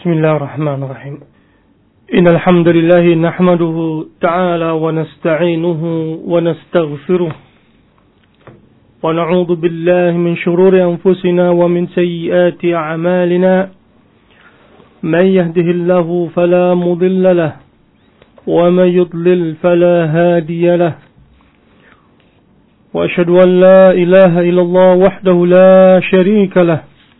بسم الله الرحمن الرحيم إن الحمد لله نحمده تعالى ونستعينه ونستغفره ونعوذ بالله من شرور أنفسنا ومن سيئات أعمالنا من يهده الله فلا مضل له ومن يضلل فلا هادي له وأشهد أن لا إله إلا الله وحده لا شريك له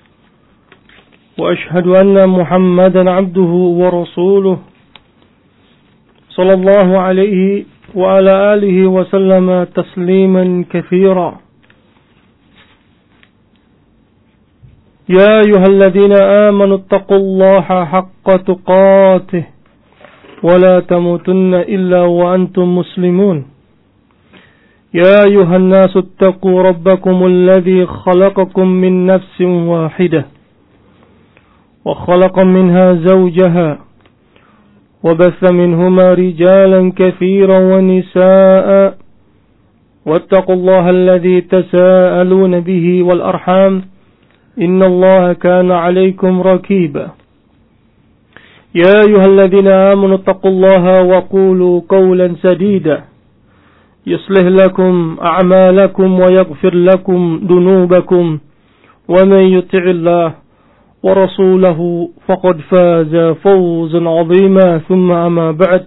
وأشهد أن محمدا عبده ورسوله صلى الله عليه وعلى آله وسلم تسليما كثيرا يا أيها الذين آمنوا اتقوا الله حق تقاته ولا تموتن إلا وأنتم مسلمون يا أيها الناس اتقوا ربكم الذي خلقكم من نفس واحدة وخلق منها زوجها وبث منهما رجالا كثيرا ونساء واتقوا الله الذي تساءلون به والأرحام إن الله كان عليكم رقيبا يا أيها الذين آمنوا اتقوا الله وقولوا قولا سديدا يصلح لكم أعمالكم ويغفر لكم ذنوبكم ومن يطع الله ورسوله فقد فاز فوزا عظيما ثم أما بعد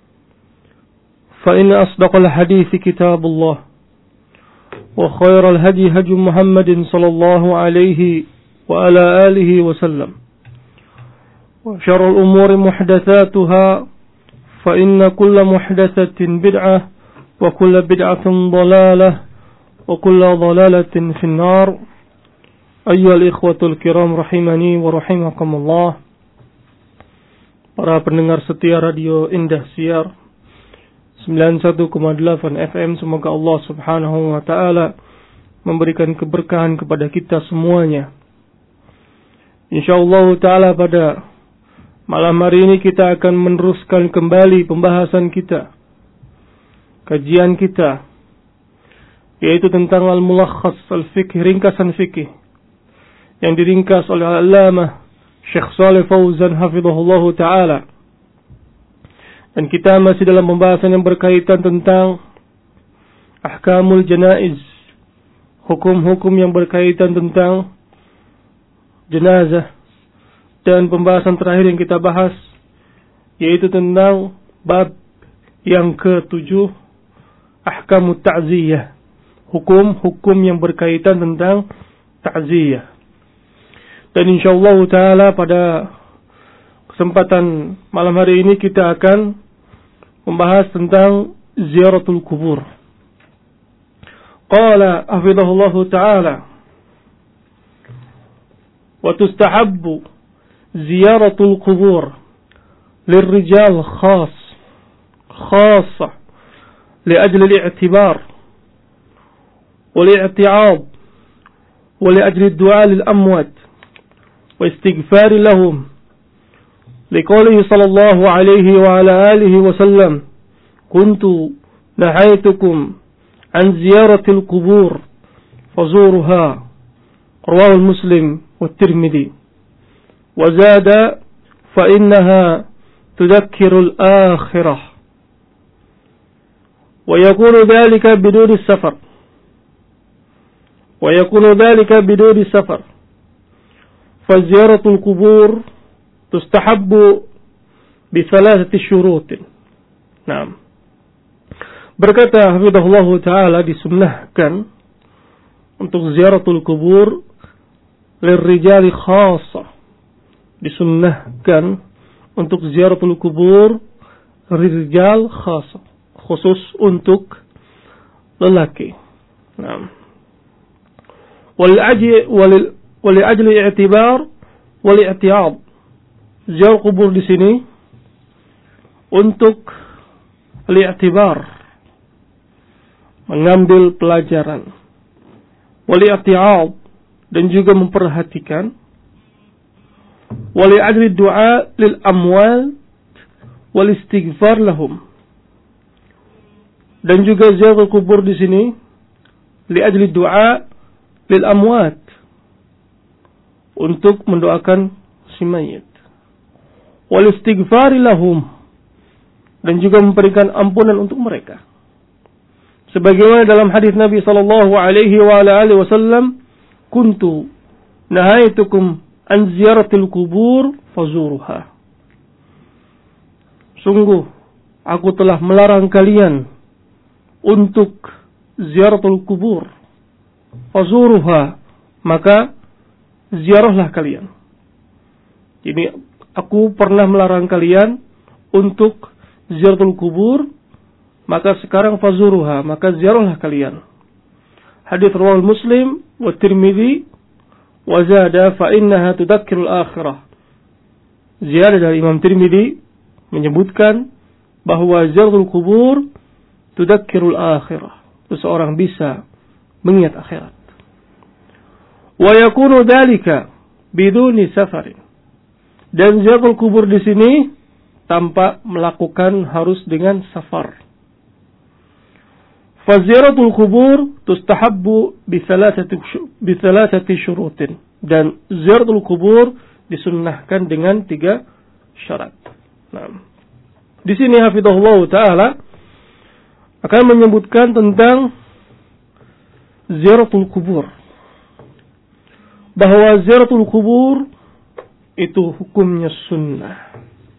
فإن أصدق الحديث كتاب الله وخير الهدي هدي محمد صلى الله عليه وعلى آله وسلم وشر الأمور محدثاتها فإن كل محدثة بدعة وكل بدعة ضلالة وكل ضلالة في النار Ayyuhal ikhwatul kiram rahimani wa rahimakumullah. Para pendengar setia Radio Indah Siar 91,8 FM, semoga Allah Subhanahu wa taala memberikan keberkahan kepada kita semuanya. Insyaallah taala pada malam hari ini kita akan meneruskan kembali pembahasan kita, kajian kita, yaitu tentang al-mulakhas al-fiqh, ringkasan fikih yang diringkas oleh Al-Allamah Syekh Shalih Fauzan hafizahullah ta'ala. Dan kita masih dalam pembahasan yang berkaitan tentang ahkamul janaiz, hukum-hukum yang berkaitan tentang jenazah. Dan pembahasan terakhir yang kita bahas yaitu tentang bab yang ke-7, ahkamut ta'ziyah, hukum-hukum yang berkaitan tentang ta'ziyah. Dan insyaallah ta'ala pada kesempatan malam hari ini kita akan membahas tentang ziaratul kubur. Qala hafizahullah ta'ala wa tustahabbu ziyaratul kubur lirrijal khassa liajli al-i'tibar wal-i'ti'ab wa liajli ad-du'a lil-amwat واستغفار لهم لقوله صلى الله عليه وعلى آله وسلم كنت نهيتكم عن زيارة القبور فزورها رواه مسلم والترمذي وزاد فإنها تذكر الآخرة ويكون ذلك بدون السفر فزيارة القبور تستحب بثلاثة شروط. Nah, berkata hafizahullah ta'ala, disunnahkan untuk ziaratul kubur lirrijali khassa, disunnahkan untuk ziaratul kubur lirrijal khassa, khusus untuk lelaki. Nah, wali'ajli i'tibar wali'ti'ab. Ziarah kubur di sini untuk li'tibar, mengambil pelajaran, wali'ti'ab, dan juga memperhatikan, wali'ajli du'a lil amwal wal istighfar lahum. Dan juga ziarah kubur di sini li'ajli du'a lil amwat, untuk mendoakan si mayit. wal istighfari lahum, dan juga memberikan ampunan untuk mereka. Sebagaimana dalam hadis Nabi sallallahu alaihi wasallam, kuntu nahaitukum an ziyaratil kubur fazuruha. Sungguh aku telah melarang kalian untuk ziaratul kubur, fazuruha, maka ziarahlah kalian. Jadi aku pernah melarang kalian untuk ziaratul kubur, maka sekarang fazuruha, maka ziarahlah kalian. Hadits riwayat Muslim wa Tirmidzi wa zada fa innaha tudzakirul akhirah. Ziyadah dari Imam Tirmidzi menyebutkan bahwa ziaratul kubur tudzakirul akhirah. Seseorang bisa mengingat akhirat. Wa yakunu dzalika biduni safarin. Dan ziaratul kubur di sini tanpa melakukan harus dengan safar. Faziyaratul kubur tustahabbu bisalasati syurutin. Dan ziyaratul kubur disunnahkan dengan 3 syarat. Nah, di sini hafizahullah taala akan menyebutkan tentang ziyaratul kubur. Bahwa ziyaratul kubur itu hukumnya sunnah.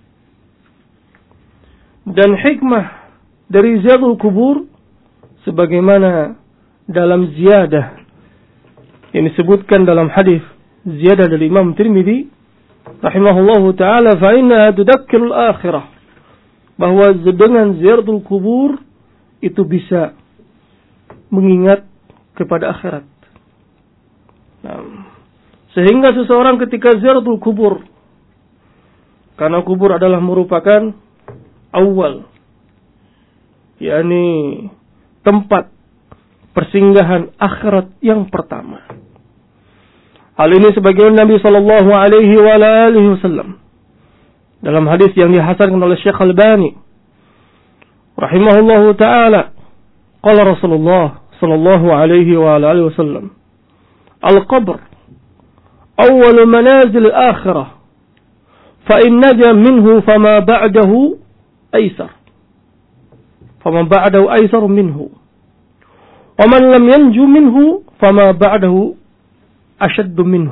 Dan hikmah dari ziyaratul kubur sebagaimana dalam ziyadah yang disebutkan dalam hadis ziyadah dari Imam Tirmidzi rahimahullahu taala, fa innaha tudzakirul akhirah, bahwa dengan ziyaratul kubur itu bisa mengingat kepada akhirat. Nah, sehingga seseorang ketika ziyaratul kubur, karena kubur adalah merupakan awal, yakni tempat persinggahan akhirat yang pertama. Hal ini sebagaimana Nabi sallallahu alaihi wasallam dalam hadis yang dihasankan oleh Syekh Albani rahimahullahu taala, qala Rasulullah sallallahu alaihi wasallam, al-qabr awwal manazil al-akhirah, fa in naja minhu fama ba'dahu aysar. فَمَنْ بَعْدَهُ أَيْسَرُ مِنْهُ وَمَنْ لَمْ يَنْجُ مِنْهُ فَمَا بَعْدَهُ أَشَدُّ مِنْهُ.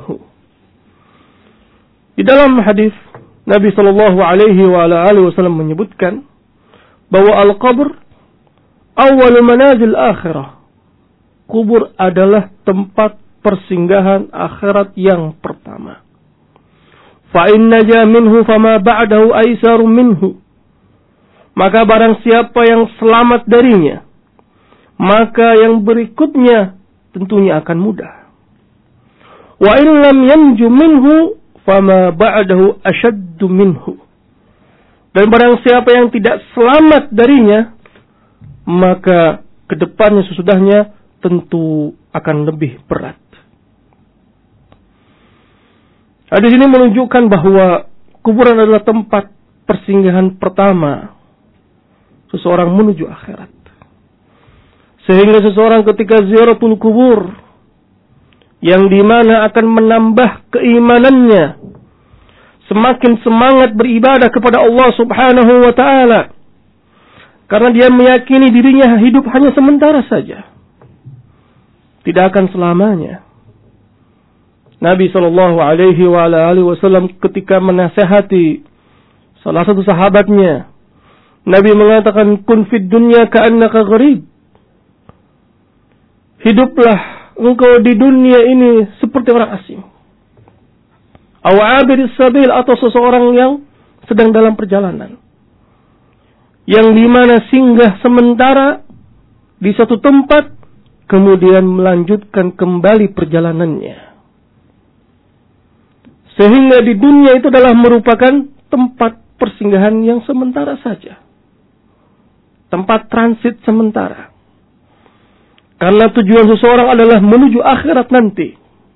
Di dalam hadis Nabi sallallahu alaihi wasallam menyebutkan bahwa al-qabr awal manazil akhirah. Kubur adalah tempat persinggahan akhirat yang pertama. Fa in naja minhu fama ba'dahu aisaru minhu. Maka barang siapa yang selamat darinya, maka yang berikutnya tentunya akan mudah. Wa in lam yanju minhu fama ba'dahu ashaddu minhu. Dan barang siapa yang tidak selamat darinya, maka kedepannya sesudahnya tentu akan lebih berat. Hadis ini menunjukkan bahwa kuburan adalah tempat persinggahan pertama seseorang menuju akhirat. Sehingga seseorang ketika ziaratul kubur, yang dimana akan menambah keimanannya, semakin semangat beribadah kepada Allah subhanahu wa ta'ala. Karena dia meyakini dirinya hidup hanya sementara saja, tidak akan selamanya. Nabi sallallahu alaihi wasallam ketika menasihati salah satu sahabatnya, Nabi mengatakan, kun fid dunya ka'annaka gharib. Hiduplah engkau di dunia ini seperti orang asing. Aw abiris sabil, atau seseorang yang sedang dalam perjalanan, yang dimana singgah sementara di satu tempat, kemudian melanjutkan kembali perjalanannya. Sehingga di dunia itu adalah merupakan tempat persinggahan yang sementara saja, tempat transit sementara. Karena tujuan seseorang adalah menuju akhirat nanti.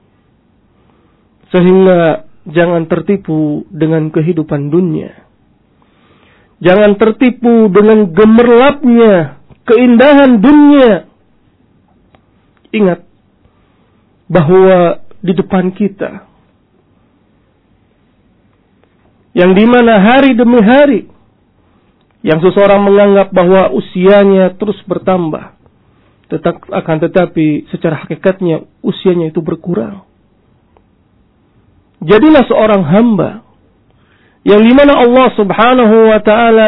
Sehingga jangan tertipu dengan kehidupan dunia. Jangan tertipu dengan gemerlapnya keindahan dunia. Ingat bahwa di depan kita yang dimana hari demi hari yang seseorang menganggap bahwa usianya terus bertambah, tetapi secara hakikatnya usianya itu berkurang. Jadilah seorang hamba yang dimana Allah Subhanahu wa Ta'ala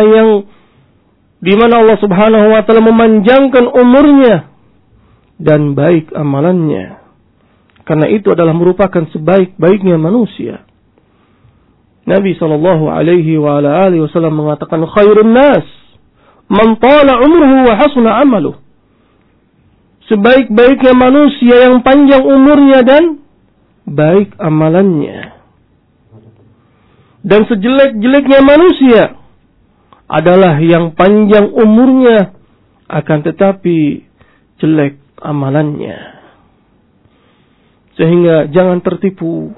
memanjangkan umurnya dan baik amalannya, karena itu adalah merupakan sebaik-baiknya manusia. Nabi sallallahu alaihi wasallam mengatakan, khairun nas man tala umruhu wa hasuna amaluh. Sebaik-baiknya manusia yang panjang umurnya dan baik amalannya. Dan sejelek-jeleknya manusia adalah yang panjang umurnya akan tetapi jelek amalannya. Sehingga jangan tertipu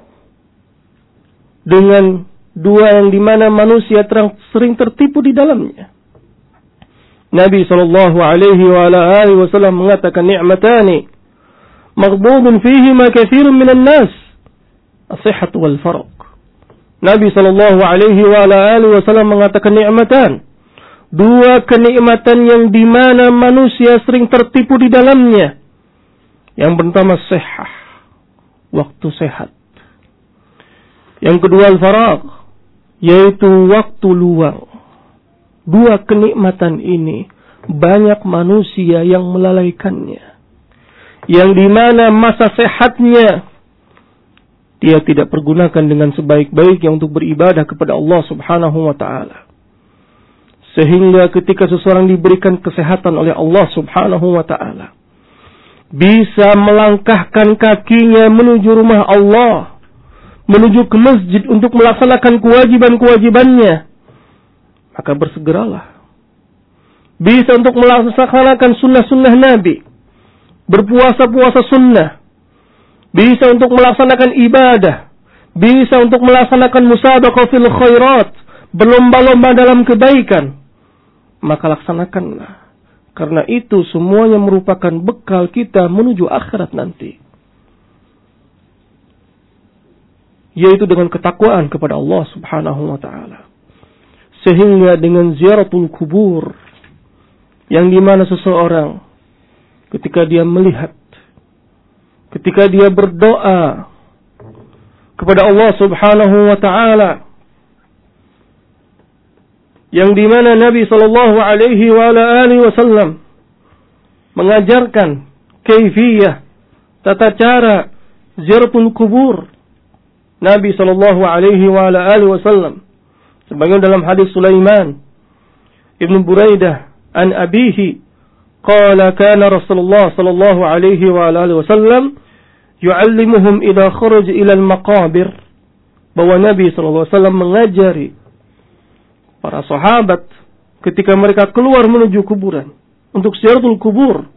dengan dua yang dimana manusia sering tertipu di dalamnya. Nabi sallallahu alaihi wasallam mengatakan, ni'matani maghdubun fihima katsirun minan nas, as-sihhat wal faraq. Nabi sallallahu alaihi wasallam mengatakan ni'matan, dua kenikmatan yang dimana manusia sering tertipu di dalamnya. Yang pertama sihah, waktu sehat. Yang kedua al-faraq, yaitu waktu luang. Dua kenikmatan ini banyak manusia yang melalaikannya. Yang dimana masa sehatnya dia tidak pergunakan dengan sebaik-baiknya untuk beribadah kepada Allah Subhanahu wa Ta'ala. Sehingga ketika seseorang diberikan kesehatan oleh Allah Subhanahu wa Ta'ala, bisa melangkahkan kakinya menuju rumah Allah, menuju ke masjid untuk melaksanakan kewajiban-kewajibannya, maka bersegeralah. Bisa untuk melaksanakan sunnah-sunnah Nabi, berpuasa-puasa sunnah, bisa untuk melaksanakan ibadah, bisa untuk melaksanakan musabaqah fil khairat, berlomba-lomba dalam kebaikan, maka laksanakanlah. Karena itu semuanya merupakan bekal kita menuju akhirat nanti. Yaitu dengan ketakwaan kepada Allah Subhanahu wa Ta'ala. Sehingga dengan ziaratul kubur, yang dimana seseorang ketika dia melihat, ketika dia berdoa kepada Allah Subhanahu wa Ta'ala, yang dimana Nabi sallallahu alaihi wasallam mengajarkan kaifiyah, tata cara ziaratul kubur. Nabi sallallahu alaihi wasallam sebagaimana dalam hadis Sulaiman Ibn Buraidah an abihi qala kana Rasulullah sallallahu alaihi wasallam yu'allimuhum idza kharaja ila al-maqabir, bahwa Nabi sallallahu alaihi wasallam mengajari para sahabat ketika mereka keluar menuju kuburan untuk ziaratul kubur,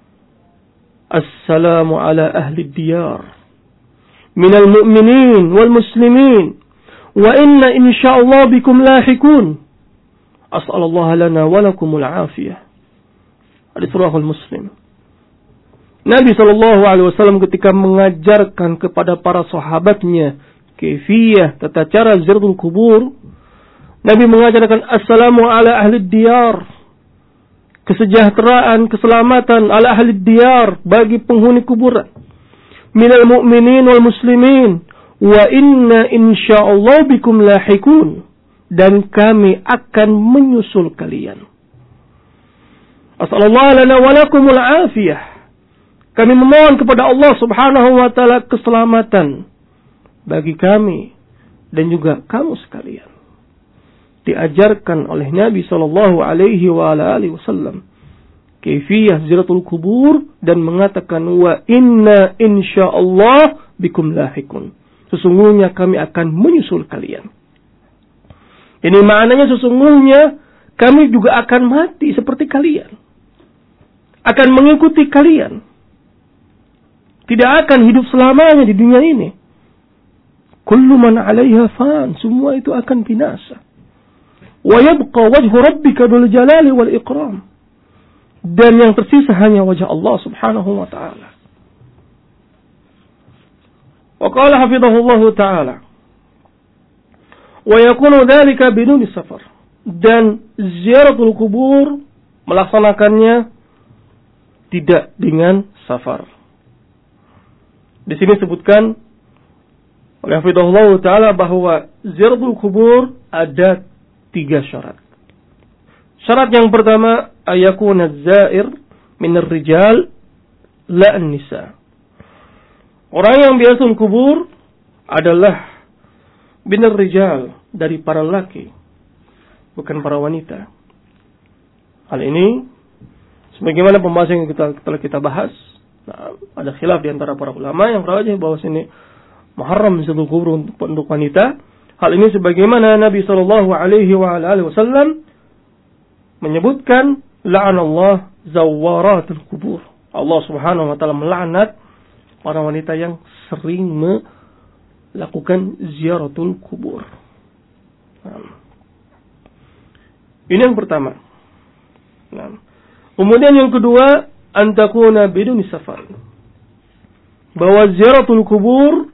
assalamu ala ahli diyar minal mu'minin wal muslimin wa inna insyaallah bikum lahikun, as'alallah lana wa lakumul afiyah. Hadis riwayat Muslim. Nabi SAW ketika mengajarkan kepada para sahabatnya kaifiyah, tata cara ziaratul kubur, Nabi mengajarkan assalamu ala ahli diyar, kesejahteraan, keselamatan ala ahli diyar, bagi penghuni kuburan, minal mu'minin wal muslimin, wa inna insyaallah bikum lahikun, dan kami akan menyusul kalian. As'alallahu lana wa lakumul afiyah. Kami memohon kepada Allah Subhanahu wa Ta'ala keselamatan bagi kami dan juga kamu sekalian. Diajarkan oleh Nabi sallallahu alaihi wasallam kaifiyah ziaratul kubur dan mengatakan wa inna insyaallah bikum lahikun. Sesungguhnya kami akan menyusul kalian. Ini maknanya sesungguhnya kami juga akan mati seperti kalian. Akan mengikuti kalian. Tidak akan hidup selamanya di dunia ini. Kullu man 'alaiha fan, semua itu akan binasa. Wa yabqa wajhu rabbika dzul jalali wal ikram. Dan yang tersisa hanya wajah Allah Subhanahu wa Ta'ala. Wa qala hafizahullah ta'ala, Wa yakunu dzalika biduni safar. Dan ziaratul kubur melaksanakannya tidak dengan safar. Di sini disebutkan oleh hafizahullah taala bahwa ziaratul kubur ada 3 syarat. Syarat yang pertama, ayakuna az-zair min ar-rijal la an-nisa. Orang yang biasul kubur adalah min ar-rijal, dari para laki, bukan para wanita. Hal ini sebagaimana pembahasan yang telah kita bahas. Nah, ada khilaf di antara para ulama yang rajih bahwa sini muharram ziaratul kubur untuk wanita. Hal ini sebagaimana Nabi sallallahu alaihi wasallam menyebutkan la'anallah zawaratul kubur. Allah Subhanahu wa taala melaknat para wanita yang sering melakukan ziaratul kubur. Ini yang pertama. Kemudian yang kedua, antakuna biduni safar. Bahwa ziaratul kubur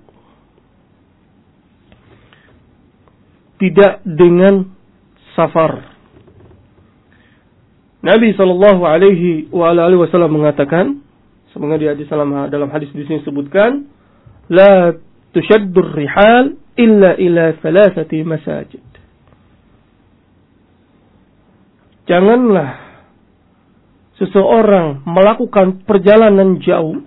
tidak dengan safar. Nabi sallallahu alaihi wasallam mengatakan, sebenarnya dalam hadis di sini disebutkan, la tushaddur rihal illa ila 3 masajid. Janganlah seseorang melakukan perjalanan jauh,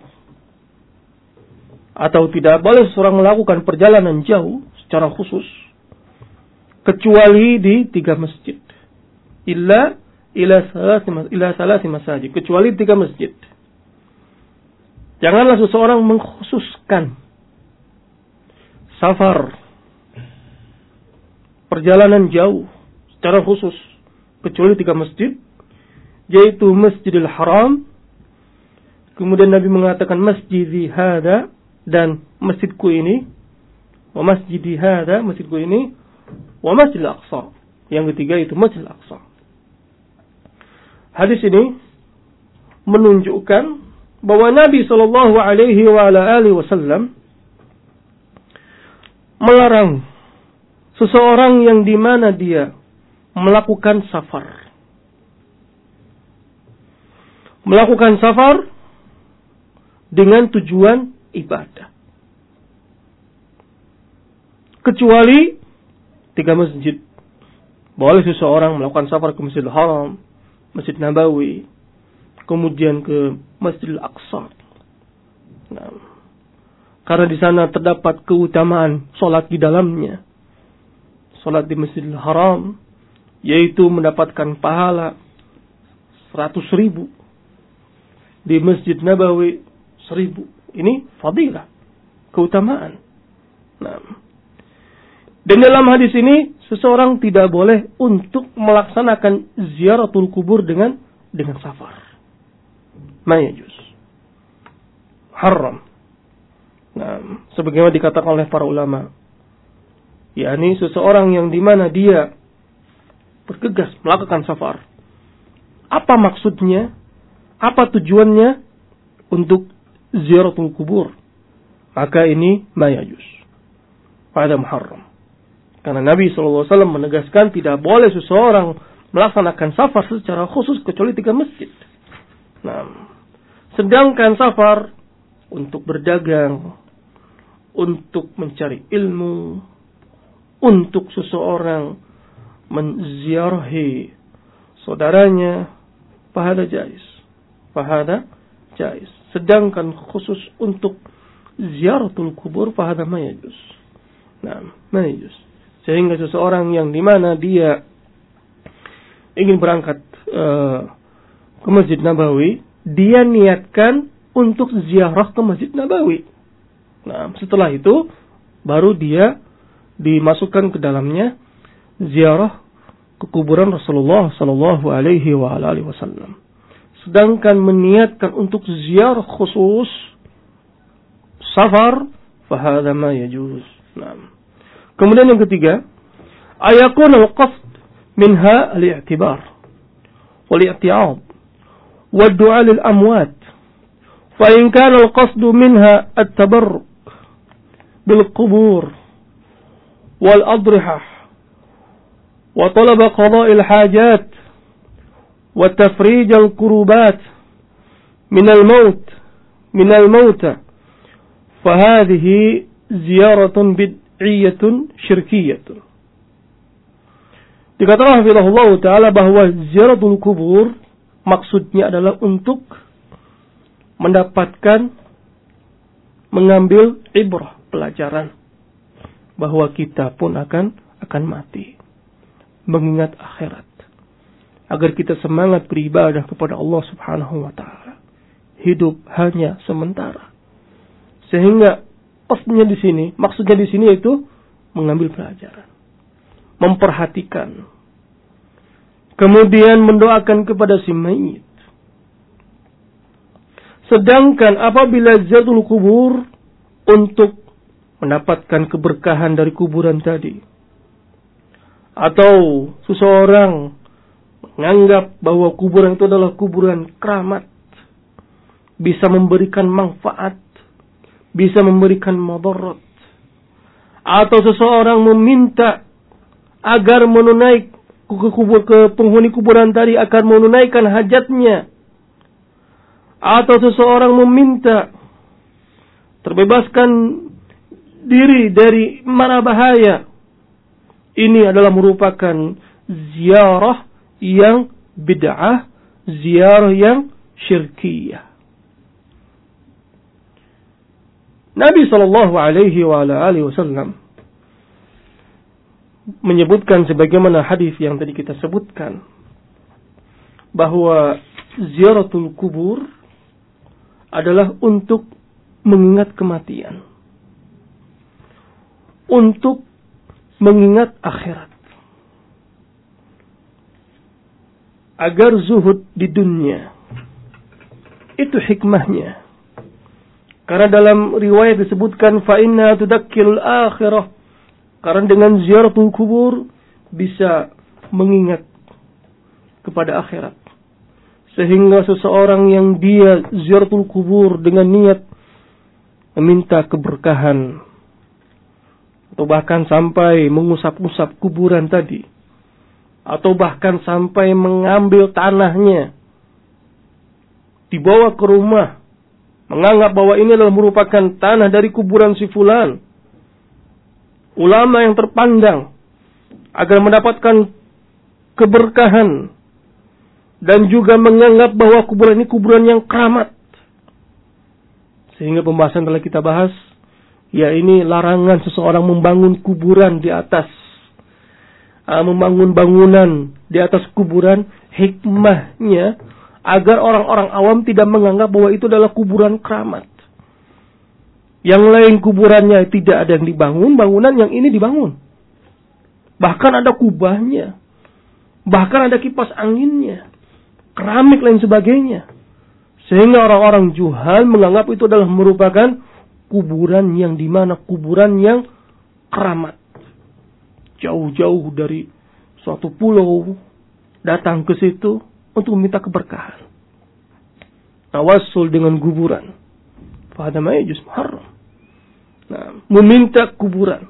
atau tidak boleh seseorang melakukan perjalanan jauh secara khusus kecuali di 3 masjid. Ila 3 masajid, kecuali 3 masjid. Janganlah seseorang mengkhususkan safar, perjalanan jauh secara khusus kecuali 3 masjid, yaitu Masjidil Haram. Kemudian Nabi mengatakan masjidi hada, dan masjidku ini, wa masjidi hada, masjidku ini, wa Masjidil Aqsa. Yang ketiga itu Masjidil Aqsa. Hadis ini menunjukkan bahwa Nabi sallallahu alaihi wasallam melarang seseorang yang di mana dia melakukan safar. Melakukan safar dengan tujuan ibadah. Kecuali 3 masjid. Boleh seseorang melakukan safar ke Masjidil Haram, Masjid Nabawi, kemudian ke Masjidil Aqsa. Nah, karena di sana terdapat keutamaan salat di dalamnya. Salat di Masjidil Haram yaitu mendapatkan pahala 100.000. Di Masjid Nabawi 1.000. Ini fadilah, keutamaan. Nah, dan dalam hadis ini seseorang tidak boleh untuk melaksanakan ziaratul kubur dengan safar. Ma yajuz. Haram. Nah, sebagaimana dikatakan oleh para ulama, yakni seseorang yang di mana dia bergegas melakukan safar. Apa maksudnya? Apa tujuannya untuk ziaratul kubur? Maka ini ma yajuz. Pada muharram. Karena Nabi SAW menegaskan tidak boleh seseorang melaksanakan safar secara khusus kecuali 3 masjid. Nah, sedangkan safar untuk berdagang, untuk mencari ilmu, untuk seseorang menziarahi saudaranya, fahada jais. Fahada jais. Sedangkan khusus untuk ziaratul kubur, fahada ma yajuz. Nah, ma yajuz. Sehingga seseorang yang di mana dia ingin berangkat ke Masjid Nabawi, dia niatkan untuk ziarah ke Masjid Nabawi. Nah, setelah itu baru dia dimasukkan ke dalamnya ziarah ke kuburan Rasulullah sallallahu alaihi wasallam. Sedangkan meniatkan untuk ziarah khusus safar, fahadha ma yajuz. Nah. Kemudian yang ketiga, ayakun al-qasd minha al-i'tibar wal-i'ti'ad wad-du'a lil-amwat. Fa in kana al-qasd minha at-tabarruk bil-qubur wal-adrihah wa talaba qada'il hajat wa tafrij al-kurubat min al-mauta fa hadhihi ziyaratun bid'iyyatun syirkiyyatun. Dikatakan hafizahullah ta'ala bahwa ziaratul kubur maksudnya adalah untuk mendapatkan, mengambil ibrah, pelajaran bahwa kita pun akan mati, mengingat akhirat, agar kita semangat beribadah kepada Allah Subhanahu wa taala. Hidup hanya sementara. Sehingga maksudnya di sini itu mengambil pelajaran, memperhatikan, kemudian mendoakan kepada si mayit. Sedangkan apabila ziaratul kubur untuk mendapatkan keberkahan dari kuburan tadi, atau seseorang menganggap bahwa kuburan itu adalah kuburan keramat, bisa memberikan manfaat, bisa memberikan madarat, atau seseorang meminta agar ke penghuni kuburan tadi akan menunaikan hajatnya, atau seseorang meminta terbebaskan diri dari mara bahaya, ini adalah merupakan ziarah yang bid'ah, ziarah yang syirkiyah. Nabi sallallahu alaihi wasallam menyebutkan sebagaimana hadis yang tadi kita sebutkan bahwa ziaratul kubur adalah untuk mengingat kematian, untuk mengingat akhirat, agar zuhud di dunia. Itu hikmahnya. Karena dalam riwayat disebutkan fa inna tudakkirul akhirah. Karena dengan ziaratul kubur bisa mengingat kepada akhirat. Sehingga seseorang yang dia ziaratul kubur dengan niat meminta keberkahan, atau bahkan sampai mengusap-usap kuburan tadi, atau bahkan sampai mengambil tanahnya, dibawa ke rumah, menganggap bahwa ini adalah merupakan tanah dari kuburan si fulan, ulama yang terpandang, agar mendapatkan keberkahan, dan juga menganggap bahwa kuburan ini kuburan yang keramat. Sehingga pembahasan telah kita bahas, ya ini larangan seseorang membangun kuburan di atas, membangun bangunan di atas kuburan. Hikmahnya agar orang-orang awam tidak menganggap bahwa itu adalah kuburan keramat. Yang lain kuburannya tidak ada yang dibangun, bangunan yang ini dibangun. Bahkan ada kubahnya, bahkan ada kipas anginnya, keramik lain sebagainya. Sehingga orang-orang juhal menganggap itu adalah merupakan kuburan yang dimana kuburan yang keramat. Jauh-jauh dari suatu pulau datang ke situ untuk meminta keberkahan. Tawassul dengan kuburan. Fahada ma yajuz muharram. Nah, meminta kuburan.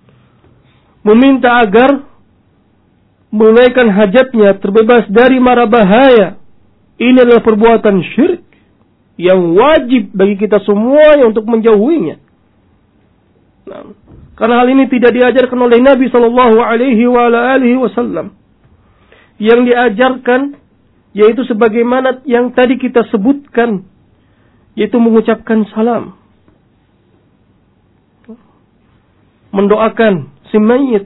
Meminta agar menunaikan hajatnya, terbebas dari mara bahaya. Ini adalah perbuatan syirik yang wajib bagi kita semuanya untuk menjauhinya. Nah, karena hal ini tidak diajarkan oleh Nabi sallallahu alaihi wasallam. Yang diajarkan yaitu sebagaimana yang tadi kita sebutkan, yaitu mengucapkan salam, mendoakan si mayit.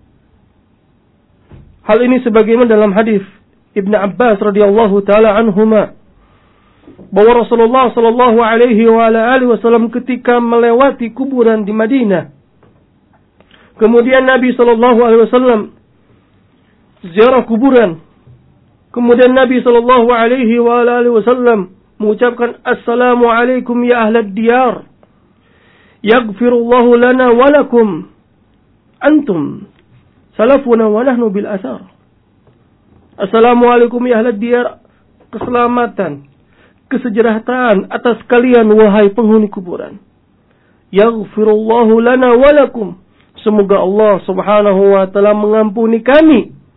Hal ini sebagaimana dalam hadis Ibn Abbas radhiyallahu taala anhuma, bahwa Rasulullah sallallahu alaihi wasallam ketika melewati kuburan di Madinah, kemudian Nabi sallallahu alaihi wasallam ziarah kuburan, kemudian Nabi sallallahu alaihi wasallam mengucapkan assalamu alaikum ya ahlad diyar, yaghfirullahu lana wa lakum, antum salafuna wa nahnu bil athar. Assalamualaikum ya ahlad diyar, keselamatan, kesejahteraan atas kalian wahai penghuni kuburan. Yaghfirullahu lana wa lakum, semoga Allah subhanahu wa ta'ala mengampuni kami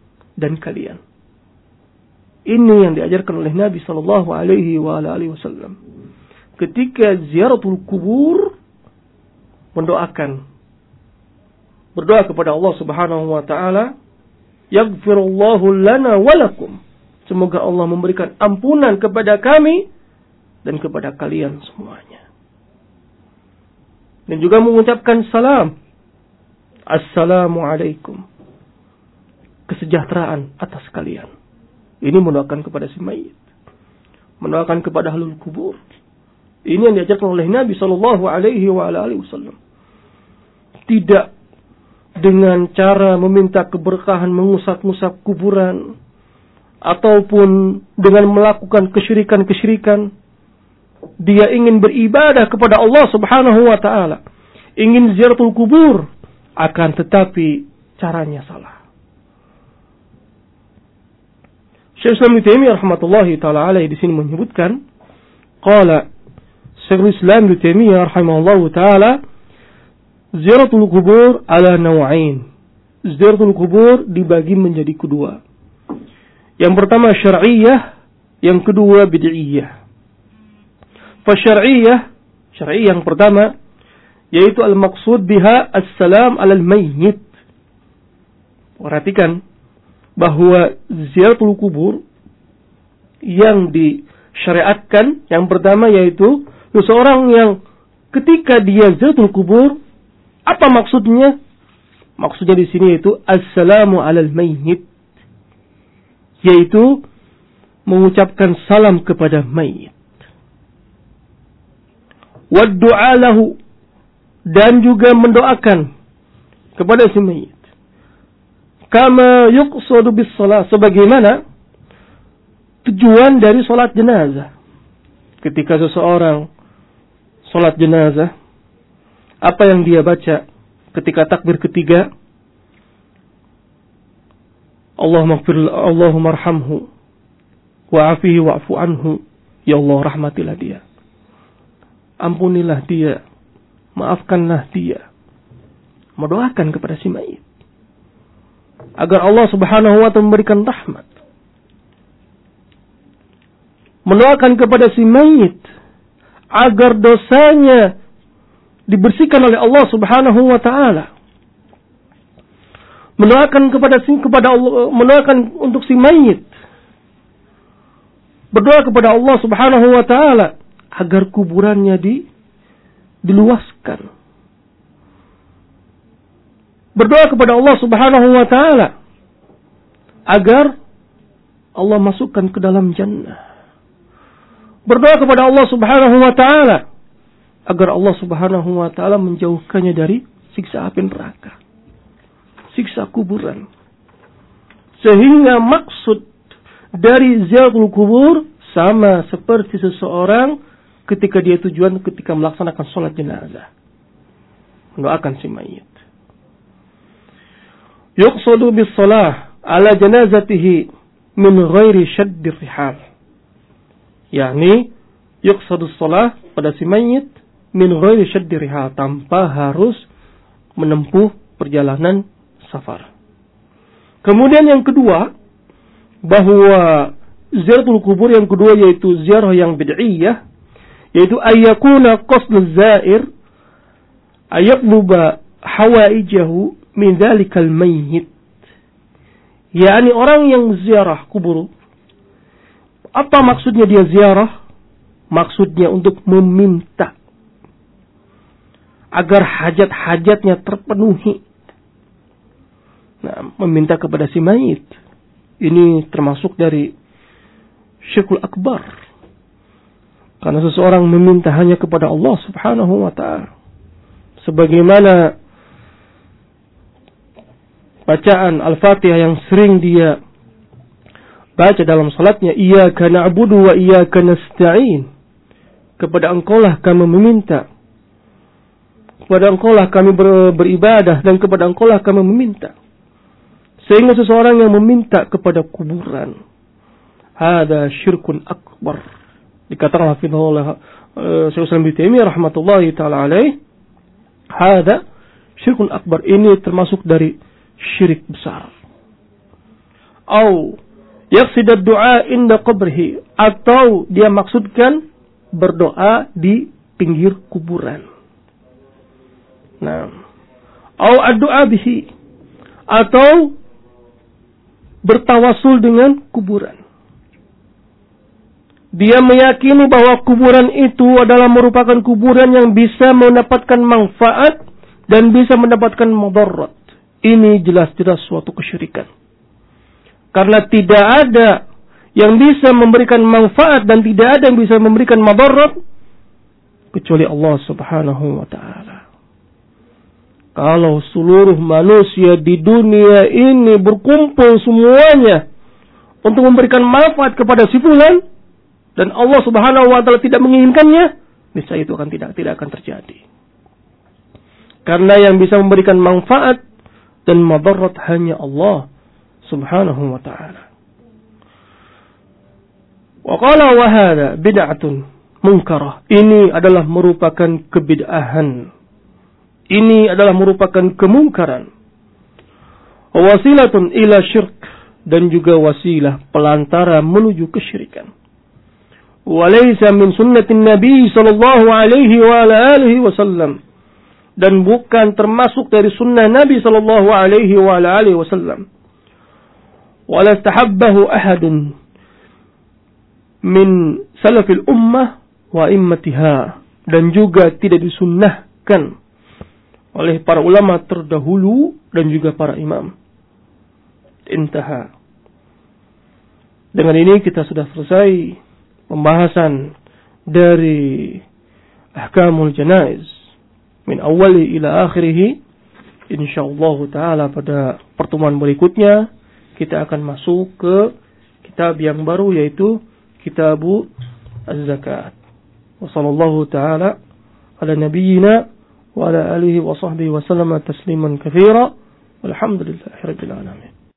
dan kalian. Ini yang diajarkan oleh Nabi sallallahu alaihi wasallam. Ketika ziaratul kubur, berdoa kepada Allah Subhanahu wa taala, yaghfirullahu lana wa lakum. Semoga Allah memberikan ampunan kepada kami dan kepada kalian semuanya. Dan juga mengucapkan salam. Assalamualaikum. Kesejahteraan atas kalian. Ini mendoakan kepada si mayit. Mendoakan kepada ahlul kubur. Ini yang diajarkan oleh Nabi sallallahu alaihi wasallam. Tidak dengan cara meminta keberkahan, mengusap-ngusap kuburan, ataupun dengan melakukan kesyirikan-kesyirikan. Dia ingin beribadah kepada Allah Subhanahu wa taala, ingin ziaratul kubur, akan tetapi caranya salah. Syekh Islam Ibnu Taimiyah rahmatullahi taala alaihi di sini menyebutkan, qala Syekh Islam Ibnu Taimiyah rahimahullahu taala, ziaratul kubur ala naw'ain. Ziaratul kubur dibagi menjadi kedua. Yang pertama syar'iyyah, yang kedua bid'iyyah. Fasyar'iyyah, syar'i yang pertama, yaitu al-maqsud biha as-salam alal mayyit. Perhatikan bahwa ziaratul kubur yang disyariatkan yang pertama yaitu seseorang yang ketika dia ziaratul kubur, apa maksudnya? Maksudnya di sini yaitu assalamu alal mayyit, yaitu mengucapkan salam kepada mayit. Waddu'a lahu, dan juga mendoakan kepada si mayit. Kama yuqsadu bis shalah, sebagaimana tujuan dari salat jenazah. Ketika seseorang salat jenazah, apa yang dia baca ketika takbir ketiga? Allahumma arhamhu wa'afihi wa'fu anhu. Ya Allah, rahmatilah dia. Ampunilah dia. Maafkanlah dia. Mendoakan kepada si mayit, agar Allah Subhanahu wa ta'ala memberikan rahmat. Mendoakan kepada si mayit agar dosanya dibersihkan oleh Allah Subhanahu wa ta'ala. Mendoakan kepada Allah, mendoakan untuk si mayit. Berdoa kepada Allah Subhanahu wa ta'ala agar kuburannya diluaskan. Berdoa kepada Allah Subhanahu wa ta'ala agar Allah masukkan ke dalam jannah. Berdoa kepada Allah Subhanahu wa ta'ala agar Allah Subhanahu wa ta'ala menjauhkannya dari siksa api neraka, siksa kuburan. Sehingga maksud dari ziaratul kubur sama seperti seseorang ketika dia tujuan ketika melaksanakan sholat jenazah, mendoakan si mayit. Yuqsadu bis shalah ala janazatihi min ghairi syaddir rihal. Yani yuqsadu shalah pada si mayit min ghairi syaddir rihal, tanpa harus menempuh perjalanan safar. Kemudian yang kedua, bahwa ziaratul kubur yang kedua yaitu ziarah yang bid'iyah, yaitu ayyakuna qasduz zair ayatluba hawaijahu min dzalikal mayyit. Yani orang yang ziarah kubur, apa maksudnya dia ziarah? Maksudnya untuk meminta agar hajat-hajatnya terpenuhi. Nah, meminta kepada si mayit ini termasuk dari syirkul akbar. Karena seseorang meminta hanya kepada Allah Subhanahu wa ta'ala. Sebagaimana bacaan Al-Fatihah yang sering dia baca dalam salatnya, iyyaka na'budu wa iyyaka nasta'in. Kepada Engkaulah kami meminta. Kepada Engkaulah kami beribadah dan kepada Engkaulah kami meminta. Sehingga seseorang yang meminta kepada kuburan, hada syirkun akbar. Dikatakan oleh Syekh Islam Ibnu Taimiyah rahmatullahi taala alaih, hada syirkun akbar, ini termasuk dari syirik besar. au yaqsid ad-du'a inda qabrihi, atau dia maksudkan berdoa di pinggir kuburan. Nah, au ad-du'a bihi, atau bertawasul dengan kuburan. Dia meyakini bahwa kuburan itu adalah merupakan kuburan yang bisa mendapatkan manfaat dan bisa mendapatkan mudarat. Ini jelas-jelas suatu kesyirikan. Karena tidak ada yang bisa memberikan manfaat dan tidak ada yang bisa memberikan mudarat kecuali Allah Subhanahu wa ta'ala. Kalau seluruh manusia di dunia ini berkumpul semuanya untuk memberikan manfaat kepada si fulan dan Allah Subhanahu wa ta'ala tidak menginginkannya, niscaya itu tidak akan terjadi. Karena yang bisa memberikan manfaat dan mudarat hanya Allah Subhanahu wa ta'ala. Wa qala wa hadha bid'atun munkarah. Ini adalah merupakan kebid'ahan. Ini adalah merupakan kemungkaran. Wasilatun ila syirk, dan juga wasilah pelantara menuju kesyirikan. Wa laysa min sunnatin Nabi sallallahu alaihi wa alihi wasallam, dan bukan termasuk dari sunnah Nabi sallallahu alaihi wa alihi wasallam. Wa la tahabbahu ahadun min salafil ummah wa immatiha, dan juga tidak disunnahkan oleh para ulama terdahulu dan juga para imam. Intaha. Dengan ini kita sudah selesai pembahasan dari ahkamul janaiz min awali ila akhirih. Insyaallah taala pada pertemuan berikutnya kita akan masuk ke kitab yang baru, yaitu Kitabu Az-Zakat. Wa sallallahu ta'ala ala nabiyyina wa ala alihi wa sahbihi wa sallama tasliman katsira. Walhamdulillahi rabbil alamin.